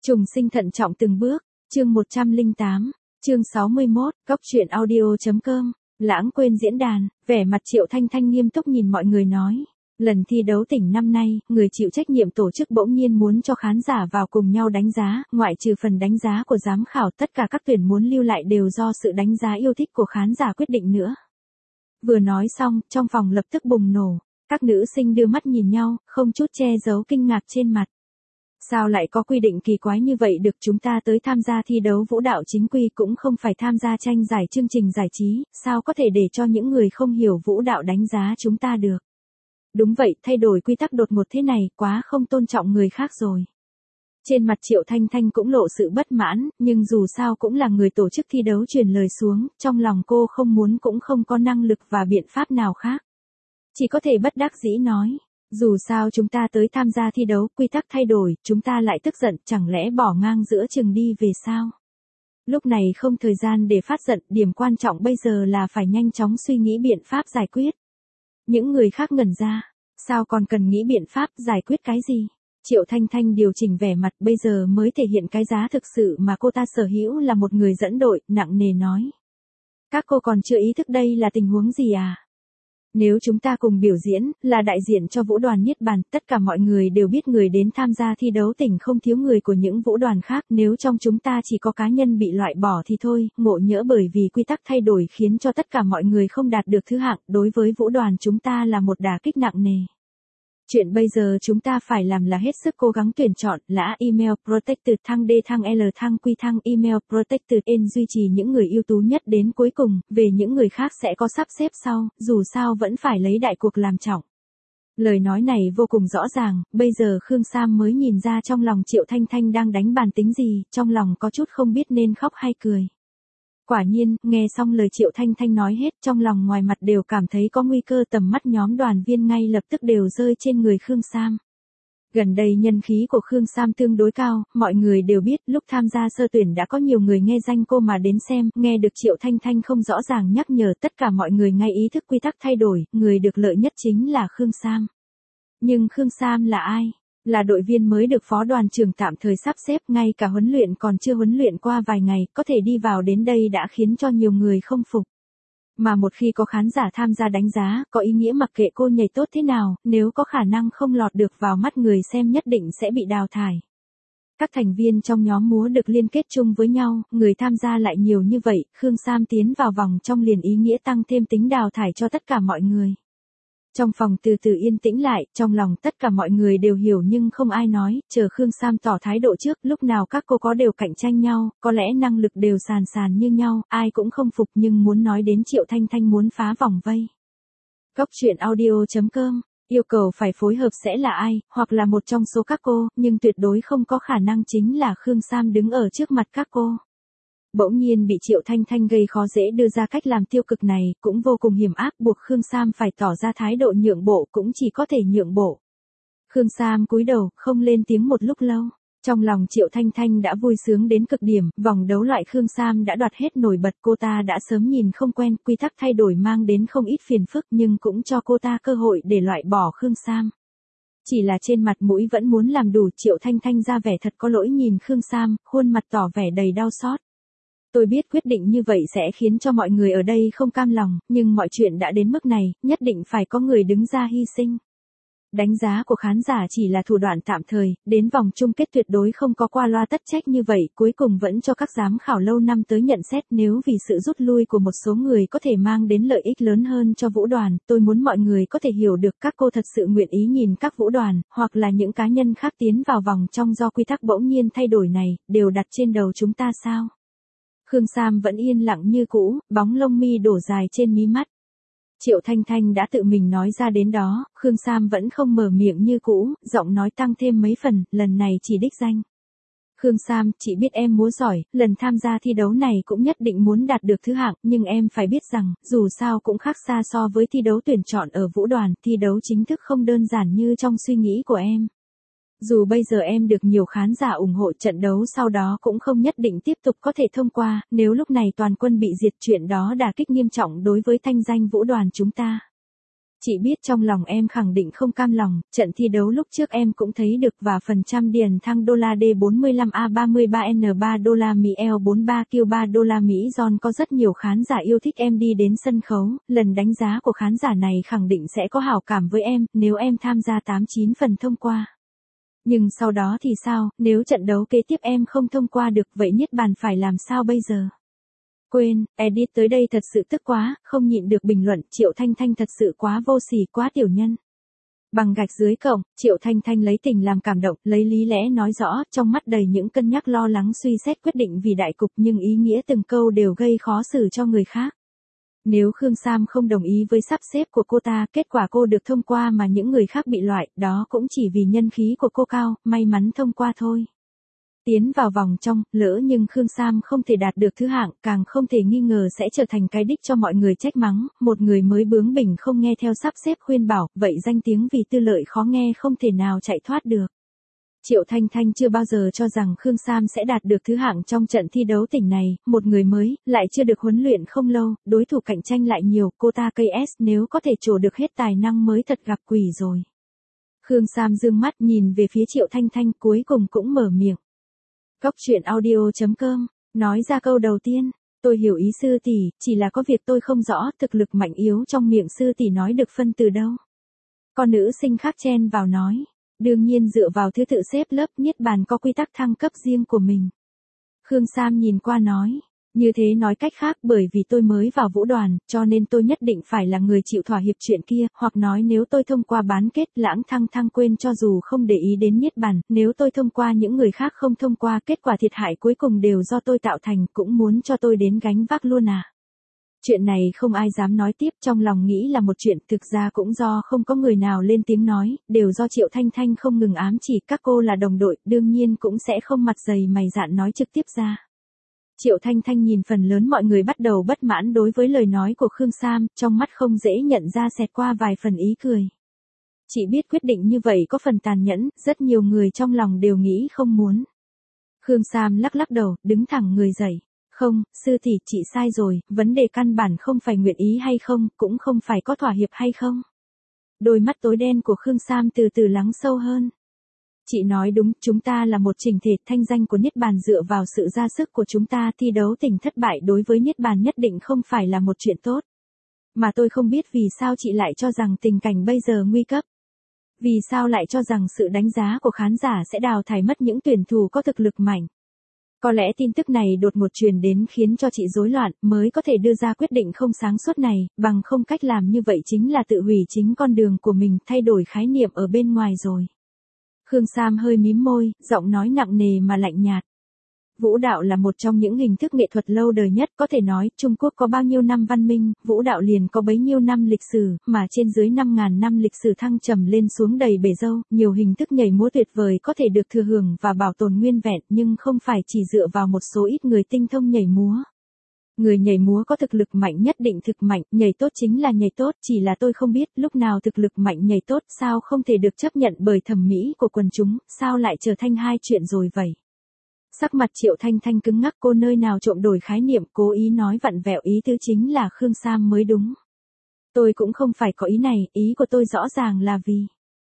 Trùng sinh thận trọng từng bước, chương 108, chương 61, góc truyện audio.com, lãng quên diễn đàn, vẻ mặt Triệu Thanh Thanh nghiêm túc nhìn mọi người nói. Lần thi đấu tỉnh năm nay, người chịu trách nhiệm tổ chức bỗng nhiên muốn cho khán giả vào cùng nhau đánh giá, ngoại trừ phần đánh giá của giám khảo, tất cả các tuyển muốn lưu lại đều do sự đánh giá yêu thích của khán giả quyết định nữa. Vừa nói xong, trong phòng lập tức bùng nổ, các nữ sinh đưa mắt nhìn nhau, không chút che giấu kinh ngạc trên mặt. Sao lại có quy định kỳ quái như vậy được, chúng ta tới tham gia thi đấu vũ đạo chính quy cũng không phải tham gia tranh giải chương trình giải trí, sao có thể để cho những người không hiểu vũ đạo đánh giá chúng ta được. Đúng vậy, thay đổi quy tắc đột ngột thế này, quá không tôn trọng người khác rồi. Trên mặt Triệu Thanh Thanh cũng lộ sự bất mãn, nhưng dù sao cũng là người tổ chức thi đấu truyền lời xuống, trong lòng cô không muốn cũng không có năng lực và biện pháp nào khác. Chỉ có thể bất đắc dĩ nói, dù sao chúng ta tới tham gia thi đấu, quy tắc thay đổi, chúng ta lại tức giận, chẳng lẽ bỏ ngang giữa chừng đi về sao? Lúc này không thời gian để phát giận, điểm quan trọng bây giờ là phải nhanh chóng suy nghĩ biện pháp giải quyết. Những người khác ngẩn ra, sao còn cần nghĩ biện pháp giải quyết cái gì? Triệu Thanh Thanh điều chỉnh vẻ mặt, bây giờ mới thể hiện cái giá thực sự mà cô ta sở hữu là một người dẫn đội, nặng nề nói. Các cô còn chưa ý thức đây là tình huống gì à? Nếu chúng ta cùng biểu diễn, là đại diện cho vũ đoàn Niết Bàn, tất cả mọi người đều biết người đến tham gia thi đấu tỉnh không thiếu người của những vũ đoàn khác, nếu trong chúng ta chỉ có cá nhân bị loại bỏ thì thôi, ngộ nhỡ bởi vì quy tắc thay đổi khiến cho tất cả mọi người không đạt được thứ hạng, đối với vũ đoàn chúng ta là một đả kích nặng nề. Chuyện bây giờ chúng ta phải làm là hết sức cố gắng tuyển chọn, lã email protected thăng D thăng L thăng Q thăng email protected N duy trì những người ưu tú nhất đến cuối cùng, về những người khác sẽ có sắp xếp sau, dù sao vẫn phải lấy đại cuộc làm trọng. Lời nói này vô cùng rõ ràng, bây giờ Khương Sam mới nhìn ra trong lòng Triệu Thanh Thanh đang đánh bàn tính gì, trong lòng có chút không biết nên khóc hay cười. Quả nhiên, nghe xong lời Triệu Thanh Thanh nói hết, trong lòng ngoài mặt đều cảm thấy có nguy cơ, tầm mắt nhóm đoàn viên ngay lập tức đều rơi trên người Khương Sam. Gần đây nhân khí của Khương Sam tương đối cao, mọi người đều biết, lúc tham gia sơ tuyển đã có nhiều người nghe danh cô mà đến xem, nghe được Triệu Thanh Thanh không rõ ràng nhắc nhở, tất cả mọi người ngay ý thức quy tắc thay đổi, người được lợi nhất chính là Khương Sam. Nhưng Khương Sam là ai? Là đội viên mới được phó đoàn trưởng tạm thời sắp xếp, ngay cả huấn luyện còn chưa huấn luyện qua vài ngày, có thể đi vào đến đây đã khiến cho nhiều người không phục. Mà một khi có khán giả tham gia đánh giá, có ý nghĩa mặc kệ cô nhảy tốt thế nào, nếu có khả năng không lọt được vào mắt người xem nhất định sẽ bị đào thải. Các thành viên trong nhóm múa được liên kết chung với nhau, người tham gia lại nhiều như vậy, Khương Sam tiến vào vòng trong liền ý nghĩa tăng thêm tính đào thải cho tất cả mọi người. Trong phòng từ từ yên tĩnh lại, trong lòng tất cả mọi người đều hiểu nhưng không ai nói, chờ Khương Sam tỏ thái độ trước, lúc nào các cô có đều cạnh tranh nhau, có lẽ năng lực đều sàn sàn như nhau, ai cũng không phục nhưng muốn nói đến Triệu Thanh Thanh muốn phá vòng vây. Góc truyện audio.com, yêu cầu phải phối hợp sẽ là ai, hoặc là một trong số các cô, nhưng tuyệt đối không có khả năng chính là Khương Sam đứng ở trước mặt các cô. Bỗng nhiên bị Triệu Thanh Thanh gây khó dễ đưa ra cách làm tiêu cực này, cũng vô cùng hiểm ác, buộc Khương Sam phải tỏ ra thái độ nhượng bộ, cũng chỉ có thể nhượng bộ. Khương Sam cúi đầu, không lên tiếng một lúc lâu. Trong lòng Triệu Thanh Thanh đã vui sướng đến cực điểm, vòng đấu loại Khương Sam đã đoạt hết nổi bật, cô ta đã sớm nhìn không quen, quy tắc thay đổi mang đến không ít phiền phức nhưng cũng cho cô ta cơ hội để loại bỏ Khương Sam. Chỉ là trên mặt mũi vẫn muốn làm đủ, Triệu Thanh Thanh ra vẻ thật có lỗi nhìn Khương Sam, khuôn mặt tỏ vẻ đầy đau xót. Tôi biết quyết định như vậy sẽ khiến cho mọi người ở đây không cam lòng, nhưng mọi chuyện đã đến mức này, nhất định phải có người đứng ra hy sinh. Đánh giá của khán giả chỉ là thủ đoạn tạm thời, đến vòng chung kết tuyệt đối không có qua loa tất trách như vậy, cuối cùng vẫn cho các giám khảo lâu năm tới nhận xét, nếu vì sự rút lui của một số người có thể mang đến lợi ích lớn hơn cho vũ đoàn, tôi muốn mọi người có thể hiểu được các cô thật sự nguyện ý nhìn các vũ đoàn, hoặc là những cá nhân khác tiến vào vòng trong do quy tắc bỗng nhiên thay đổi này, đều đặt trên đầu chúng ta sao? Khương Sam vẫn yên lặng như cũ, bóng lông mi đổ dài trên mí mắt. Triệu Thanh Thanh đã tự mình nói ra đến đó, Khương Sam vẫn không mở miệng như cũ, giọng nói tăng thêm mấy phần, lần này chỉ đích danh. Khương Sam, chị biết em múa giỏi, lần tham gia thi đấu này cũng nhất định muốn đạt được thứ hạng, nhưng em phải biết rằng, dù sao cũng khác xa so với thi đấu tuyển chọn ở vũ đoàn, thi đấu chính thức không đơn giản như trong suy nghĩ của em. Dù bây giờ em được nhiều khán giả ủng hộ, trận đấu sau đó cũng không nhất định tiếp tục có thể thông qua, nếu lúc này toàn quân bị diệt chuyện đó đả kích nghiêm trọng đối với thanh danh vũ đoàn chúng ta. Chị biết trong lòng em khẳng định không cam lòng, trận thi đấu lúc trước em cũng thấy được và phần trăm điền thăng đô la D45A33N3 đô la Mỹ L43Q3 đô la Mỹ John có rất nhiều khán giả yêu thích em đi đến sân khấu, lần đánh giá của khán giả này khẳng định sẽ có hảo cảm với em, nếu em tham gia 89 phần thông qua. Nhưng sau đó thì sao, nếu trận đấu kế tiếp em không thông qua được vậy Niết Bàn phải làm sao bây giờ? Quên, edit tới đây thật sự tức quá, không nhịn được bình luận, Triệu Thanh Thanh thật sự quá vô sỉ, quá tiểu nhân. Bằng gạch dưới cộng, Triệu Thanh Thanh lấy tình làm cảm động, lấy lý lẽ nói rõ, trong mắt đầy những cân nhắc lo lắng suy xét quyết định vì đại cục nhưng ý nghĩa từng câu đều gây khó xử cho người khác. Nếu Khương Sam không đồng ý với sắp xếp của cô ta, kết quả cô được thông qua mà những người khác bị loại, đó cũng chỉ vì nhân khí của cô cao, may mắn thông qua thôi. Tiến vào vòng trong, lỡ nhưng Khương Sam không thể đạt được thứ hạng, càng không thể nghi ngờ sẽ trở thành cái đích cho mọi người trách mắng, một người mới bướng bỉnh không nghe theo sắp xếp khuyên bảo, vậy danh tiếng vì tư lợi khó nghe không thể nào chạy thoát được. Triệu Thanh Thanh chưa bao giờ cho rằng Khương Sam sẽ đạt được thứ hạng trong trận thi đấu tỉnh này, một người mới, lại chưa được huấn luyện không lâu, đối thủ cạnh tranh lại nhiều, cô ta cây S nếu có thể trổ được hết tài năng mới thật gặp quỷ rồi. Khương Sam dương mắt nhìn về phía Triệu Thanh Thanh cuối cùng cũng mở miệng. Cóc truyện audio.com, nói ra câu đầu tiên, tôi hiểu ý sư tỷ, chỉ là có việc tôi không rõ thực lực mạnh yếu trong miệng sư tỷ nói được phân từ đâu. Con nữ sinh khác chen vào nói, đương nhiên dựa vào thứ tự xếp lớp Niết Bàn có quy tắc thăng cấp riêng của mình. Khương Sam nhìn qua nói, như thế nói cách khác bởi vì tôi mới vào vũ đoàn, cho nên tôi nhất định phải là người chịu thỏa hiệp chuyện kia, hoặc nói nếu tôi thông qua bán kết lãng thăng quên cho dù không để ý đến Niết Bàn, nếu tôi thông qua những người khác không thông qua kết quả thiệt hại cuối cùng đều do tôi tạo thành cũng muốn cho tôi đến gánh vác luôn à. Chuyện này không ai dám nói tiếp trong lòng nghĩ là một chuyện thực ra cũng do không có người nào lên tiếng nói, đều do Triệu Thanh Thanh không ngừng ám chỉ các cô là đồng đội, đương nhiên cũng sẽ không mặt dày mày dạn nói trực tiếp ra. Triệu Thanh Thanh nhìn phần lớn mọi người bắt đầu bất mãn đối với lời nói của Khương Sam, trong mắt không dễ nhận ra xẹt qua vài phần ý cười. Chị biết quyết định như vậy có phần tàn nhẫn, rất nhiều người trong lòng đều nghĩ không muốn. Khương Sam lắc lắc đầu, đứng thẳng người dậy. Không, sư tỷ, chị sai rồi, vấn đề căn bản không phải nguyện ý hay không, cũng không phải có thỏa hiệp hay không. Đôi mắt tối đen của Khương Sam từ từ lắng sâu hơn. Chị nói đúng, chúng ta là một chỉnh thể, thanh danh của Niết Bàn dựa vào sự ra sức của chúng ta, thi đấu tỉnh thất bại đối với Niết Bàn nhất định không phải là một chuyện tốt. Mà tôi không biết vì sao chị lại cho rằng tình cảnh bây giờ nguy cấp. Vì sao lại cho rằng sự đánh giá của khán giả sẽ đào thải mất những tuyển thủ có thực lực mạnh. Có lẽ tin tức này đột ngột truyền đến khiến cho chị rối loạn, mới có thể đưa ra quyết định không sáng suốt này, bằng không cách làm như vậy chính là tự hủy chính con đường của mình, thay đổi khái niệm ở bên ngoài rồi. Khương Sam hơi mím môi, giọng nói nặng nề mà lạnh nhạt. Vũ đạo là một trong những hình thức nghệ thuật lâu đời nhất, có thể nói, Trung Quốc có bao nhiêu năm văn minh, vũ đạo liền có bấy nhiêu năm lịch sử, mà trên dưới 5.000 năm lịch sử thăng trầm lên xuống đầy bể dâu, nhiều hình thức nhảy múa tuyệt vời có thể được thừa hưởng và bảo tồn nguyên vẹn, nhưng không phải chỉ dựa vào một số ít người tinh thông nhảy múa. Người nhảy múa có thực lực mạnh nhất định thực mạnh, nhảy tốt chính là nhảy tốt, chỉ là tôi không biết lúc nào thực lực mạnh nhảy tốt sao không thể được chấp nhận bởi thẩm mỹ của quần chúng, sao lại trở thành hai chuyện rồi vậy. Sắc mặt Triệu Thanh Thanh cứng ngắc, cô nơi nào trộm đổi khái niệm, cố ý nói vặn vẹo ý tứ chính là Khương Sam mới đúng. Tôi cũng không phải có ý này, ý của tôi rõ ràng là vì.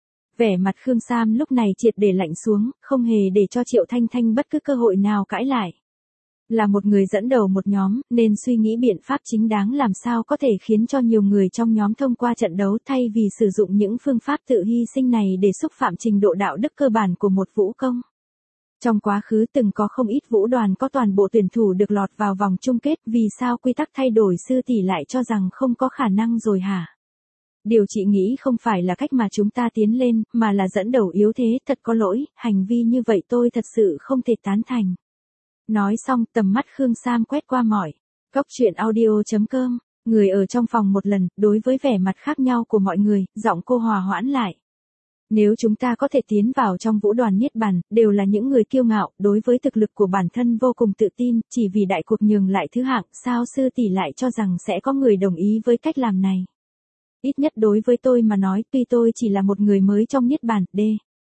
Vẻ mặt Khương Sam lúc này triệt để lạnh xuống, không hề để cho Triệu Thanh Thanh bất cứ cơ hội nào cãi lại. Là một người dẫn đầu một nhóm, nên suy nghĩ biện pháp chính đáng làm sao có thể khiến cho nhiều người trong nhóm thông qua trận đấu thay vì sử dụng những phương pháp tự hy sinh này để xúc phạm trình độ đạo đức cơ bản của một vũ công. Trong quá khứ từng có không ít vũ đoàn có toàn bộ tuyển thủ được lọt vào vòng chung kết, vì sao quy tắc thay đổi sư tỷ lại cho rằng không có khả năng rồi hả? Điều chị nghĩ không phải là cách mà chúng ta tiến lên, mà là dẫn đầu yếu thế, thật có lỗi, hành vi như vậy tôi thật sự không thể tán thành. Nói xong, tầm mắt Khương Sam quét qua mọi. Cóc truyện audio.com, người ở trong phòng một lần, đối với vẻ mặt khác nhau của mọi người, giọng cô hòa hoãn lại. Nếu chúng ta có thể tiến vào trong vũ đoàn Niết Bàn, đều là những người kiêu ngạo, đối với thực lực của bản thân vô cùng tự tin, chỉ vì đại cuộc nhường lại thứ hạng, sao sư tỷ lại cho rằng sẽ có người đồng ý với cách làm này. Ít nhất đối với tôi mà nói, tuy tôi chỉ là một người mới trong Niết Bàn,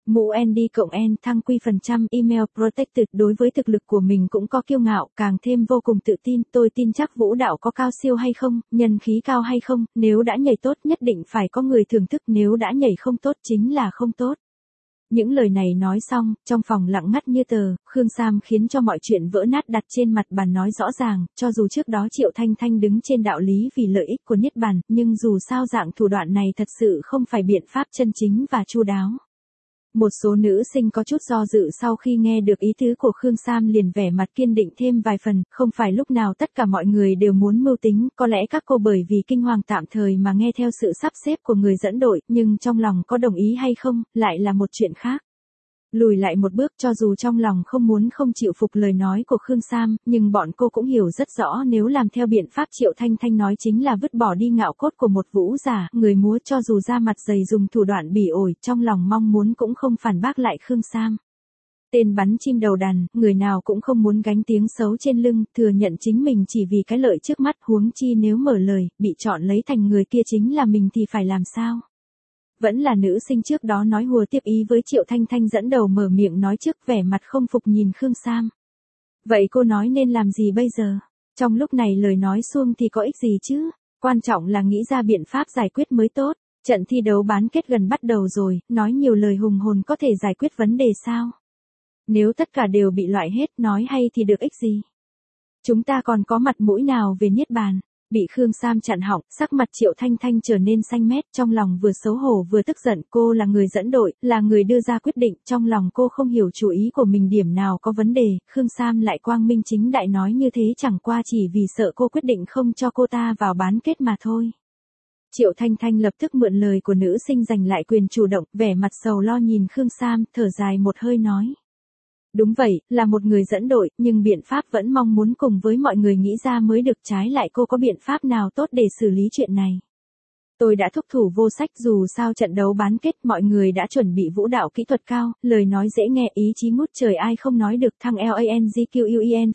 Mũ ND cộng N thăng quy phần trăm email protected đối với thực lực của mình cũng có kiêu ngạo, càng thêm vô cùng tự tin, tôi tin chắc vũ đạo có cao siêu hay không, nhân khí cao hay không, nếu đã nhảy tốt nhất định phải có người thưởng thức, nếu đã nhảy không tốt chính là không tốt. Những lời này nói xong, trong phòng lặng ngắt như tờ, Khương Sam khiến cho mọi chuyện vỡ nát đặt trên mặt bàn nói rõ ràng, cho dù trước đó Triệu Thanh Thanh đứng trên đạo lý vì lợi ích của Niết Bàn, nhưng dù sao dạng thủ đoạn này thật sự không phải biện pháp chân chính và chu đáo. Một số nữ sinh có chút do dự sau khi nghe được ý tứ của Khương Sam liền vẻ mặt kiên định thêm vài phần, không phải lúc nào tất cả mọi người đều muốn mưu tính, có lẽ các cô bởi vì kinh hoàng tạm thời mà nghe theo sự sắp xếp của người dẫn đội, nhưng trong lòng có đồng ý hay không, lại là một chuyện khác. Lùi lại một bước cho dù trong lòng không chịu phục lời nói của Khương Sam, nhưng bọn cô cũng hiểu rất rõ nếu làm theo biện pháp Triệu Thanh Thanh nói chính là vứt bỏ đi ngạo cốt của một vũ giả, người múa cho dù ra mặt dày dùng thủ đoạn bỉ ổi, trong lòng mong muốn cũng không phản bác lại Khương Sam. Tên bắn chim đầu đàn, người nào cũng không muốn gánh tiếng xấu trên lưng, thừa nhận chính mình chỉ vì cái lợi trước mắt, huống chi nếu mở lời, bị chọn lấy thành người kia chính là mình thì phải làm sao? Vẫn là nữ sinh trước đó nói hùa tiếp ý với Triệu Thanh Thanh dẫn đầu mở miệng nói trước, vẻ mặt không phục nhìn Khương Sam. Vậy cô nói nên làm gì bây giờ? Trong lúc này lời nói suông thì có ích gì chứ? Quan trọng là nghĩ ra biện pháp giải quyết mới tốt. Trận thi đấu bán kết gần bắt đầu rồi, nói nhiều lời hùng hồn có thể giải quyết vấn đề sao? Nếu tất cả đều bị loại hết, nói hay thì được ích gì? Chúng ta còn có mặt mũi nào về Niết Bàn? Bị Khương Sam chặn họng, sắc mặt Triệu Thanh Thanh trở nên xanh mét, trong lòng vừa xấu hổ vừa tức giận, cô là người dẫn đội, là người đưa ra quyết định, trong lòng cô không hiểu chủ ý của mình điểm nào có vấn đề, Khương Sam lại quang minh chính đại nói như thế chẳng qua chỉ vì sợ cô quyết định không cho cô ta vào bán kết mà thôi. Triệu Thanh Thanh lập tức mượn lời của nữ sinh giành lại quyền chủ động, vẻ mặt sầu lo nhìn Khương Sam, thở dài một hơi nói. Đúng vậy, là một người dẫn đội, nhưng biện pháp vẫn mong muốn cùng với mọi người nghĩ ra mới được, trái lại cô có biện pháp nào tốt để xử lý chuyện này. Tôi đã thúc thủ vô sách, dù sao trận đấu bán kết mọi người đã chuẩn bị vũ đạo kỹ thuật cao, lời nói dễ nghe, ý chí ngút trời ai không nói được, thăng LANGQUEN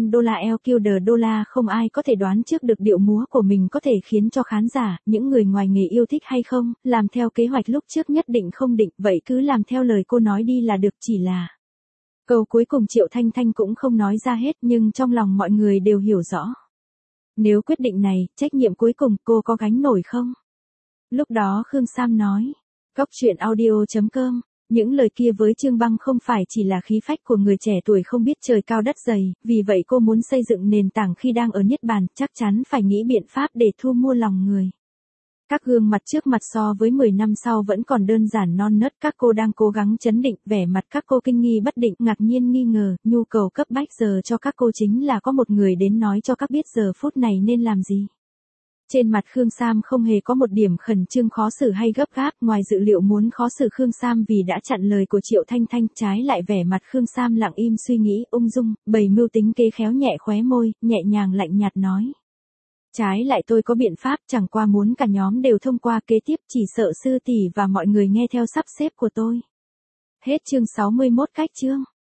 $, LQ không ai có thể đoán trước được điệu múa của mình có thể khiến cho khán giả, những người ngoài nghề yêu thích hay không, làm theo kế hoạch lúc trước nhất định không định, vậy cứ làm theo lời cô nói đi là được, chỉ là... Câu cuối cùng Triệu Thanh Thanh cũng không nói ra hết nhưng trong lòng mọi người đều hiểu rõ. Nếu quyết định này, trách nhiệm cuối cùng cô có gánh nổi không? Lúc đó Khương Sam nói. Cóc truyện audio.com. Những lời kia với Trương Băng không phải chỉ là khí phách của người trẻ tuổi không biết trời cao đất dày, vì vậy cô muốn xây dựng nền tảng khi đang ở Niết Bàn, chắc chắn phải nghĩ biện pháp để thu mua lòng người. Các gương mặt trước mặt so với 10 năm sau vẫn còn đơn giản non nớt, các cô đang cố gắng trấn định, vẻ mặt các cô kinh nghi bất định, ngạc nhiên nghi ngờ, nhu cầu cấp bách giờ cho các cô chính là có một người đến nói cho các biết giờ phút này nên làm gì. Trên mặt Khương Sam không hề có một điểm khẩn trương khó xử hay gấp gáp, ngoài dự liệu muốn khó xử Khương Sam vì đã chặn lời của Triệu Thanh Thanh, trái lại vẻ mặt Khương Sam lặng im suy nghĩ, ung dung, bày mưu tính kế khéo nhẹ khóe môi, nhẹ nhàng lạnh nhạt nói. Trái lại tôi có biện pháp, chẳng qua muốn cả nhóm đều thông qua kế tiếp, chỉ sợ sư tỷ và mọi người nghe theo sắp xếp của tôi. Hết chương 61 cách chương.